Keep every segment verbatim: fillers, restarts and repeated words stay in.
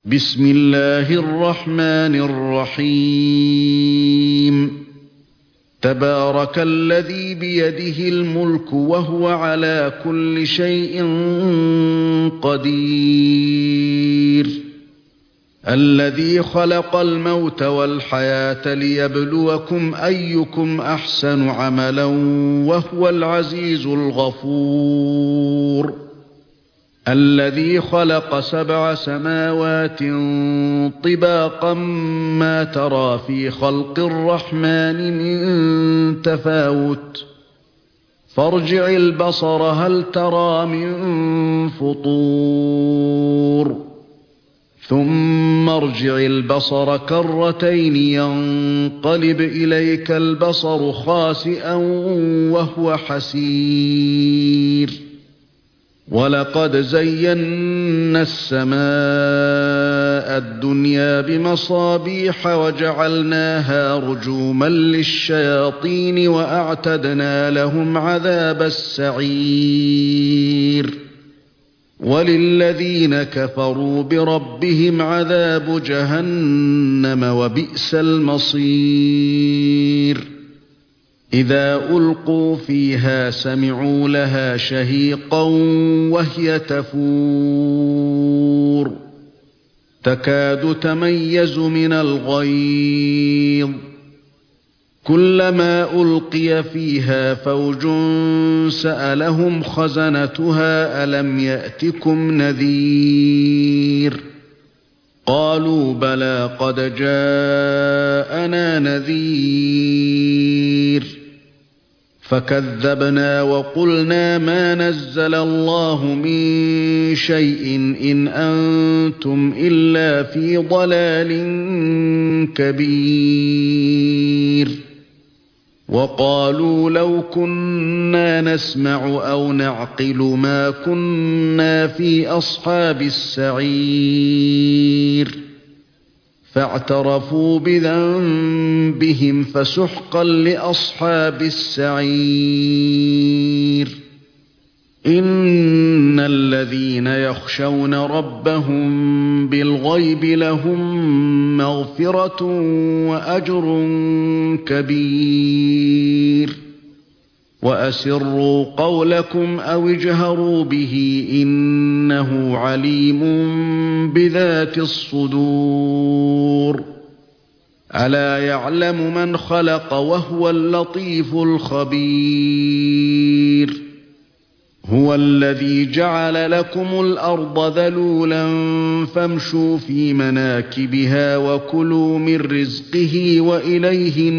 بسم الله الرحمن الرحيم تبارك الذي بيده الملك وهو على كل شيء قدير الذي خلق الموت والحياة ليبلوكم أيكم أحسن عملا وهو العزيز الغفور الذي خلق سبع سماوات طباقا ما ترى في خلق الرحمن من تفاوت فارجع البصر هل ترى من فطور ثم ارجع البصر كرتين ينقلب إليك البصر خاسئا وهو حسير ولقد زينا السماء الدنيا بمصابيح وجعلناها رجوما للشياطين وأعتدنا لهم عذاب السعير وللذين كفروا بربهم عذاب جهنم وبئس المصير إذا ألقوا فيها سمعوا لها شهيقا وهي تفور تكاد تميز من الغيظ كلما ألقي فيها فوج سألهم خزنتها ألم يأتكم نذير قالوا بلى قد جاءنا نذير فكذبنا وقلنا ما نزل الله من شيء إن أنتم إلا في ضلال كبير وقالوا لو كنا نسمع أو نعقل ما كنا في أصحاب السعير فاعترفوا بذنبهم فسحقا لأصحاب السعير إن الذين يخشون ربهم بالغيب لهم مغفرة وأجر كبير وأسروا قولكم أو اجهروا به إنه عليم بذات الصدور ألا يعلم من خلق وهو اللطيف الخبير هو الذي جعل لكم الأرض ذلولا فامشوا في مناكبها وكلوا من رزقه وإليه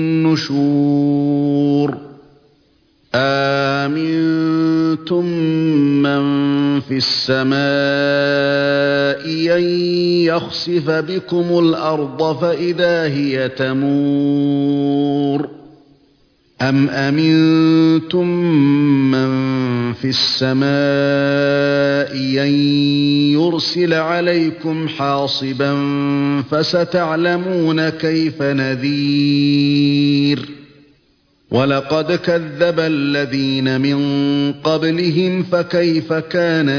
النشور آمنتم من في السماء أن يخسف بكم الأرض فإذا هي تمور أم أمنتم من في السماء أن يرسل عليكم حاصبا فستعلمون كيف نذير ولقد كذب الذين من قبلهم فكيف كان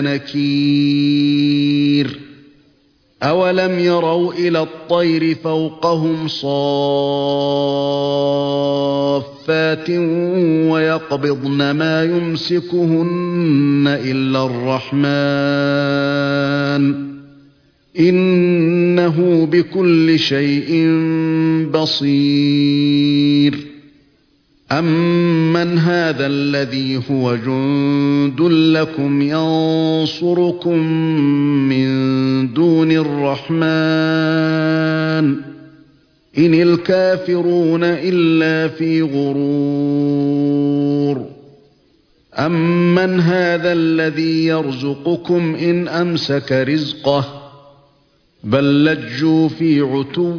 نكير أولم يروا إلى الطير فوقهم صافات ويقبضن ما يمسكهن إلا الرحمن إنه بكل شيء بصير أمن هذا الذي هو جند لكم ينصركم من دون الرحمن إن الكافرون إلا في غرور أمن هذا الذي يرزقكم إن أمسك رزقه بل لجوا في عتو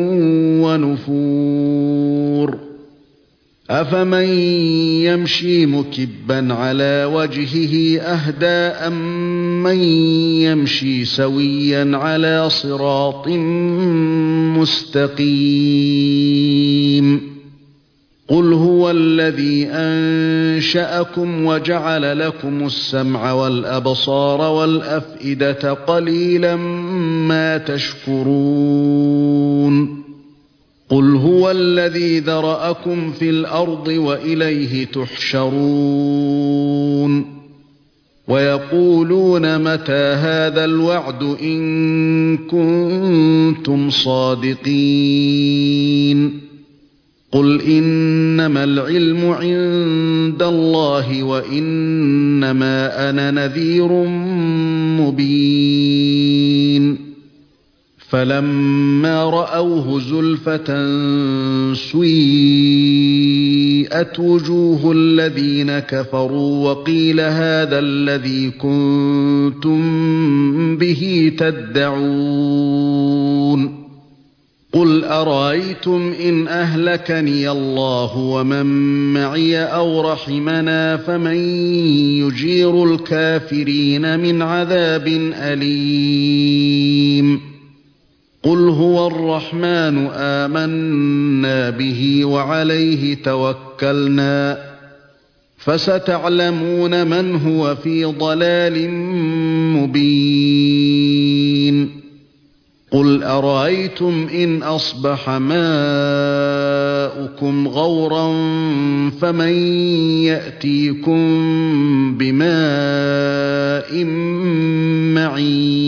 ونفور أفمن يمشي مكبا على وجهه أهدى أمن يمشي سويا على صراط مستقيم قل هو الذي أنشأكم وجعل لكم السمع والأبصار والأفئدة قليلا ما تشكرون قل هو الذي ذرأكم في الأرض وإليه تحشرون ويقولون متى هذا الوعد إن كنتم صادقين قل إنما العلم عند الله وإنما أنا نذير مبين فلما رأوه زلفة سيئت وجوه الذين كفروا وقيل هذا الذي كنتم به تدعون قل أرأيتم إن أهلكني الله ومن معي أو رحمنا فمن يجير الكافرين من عذاب أليم قل هو الرحمن آمنا به وعليه توكلنا فستعلمون من هو في ضلال مبين قل أرأيتم إن أصبح ماؤكم غورا فمن يأتيكم بماء معين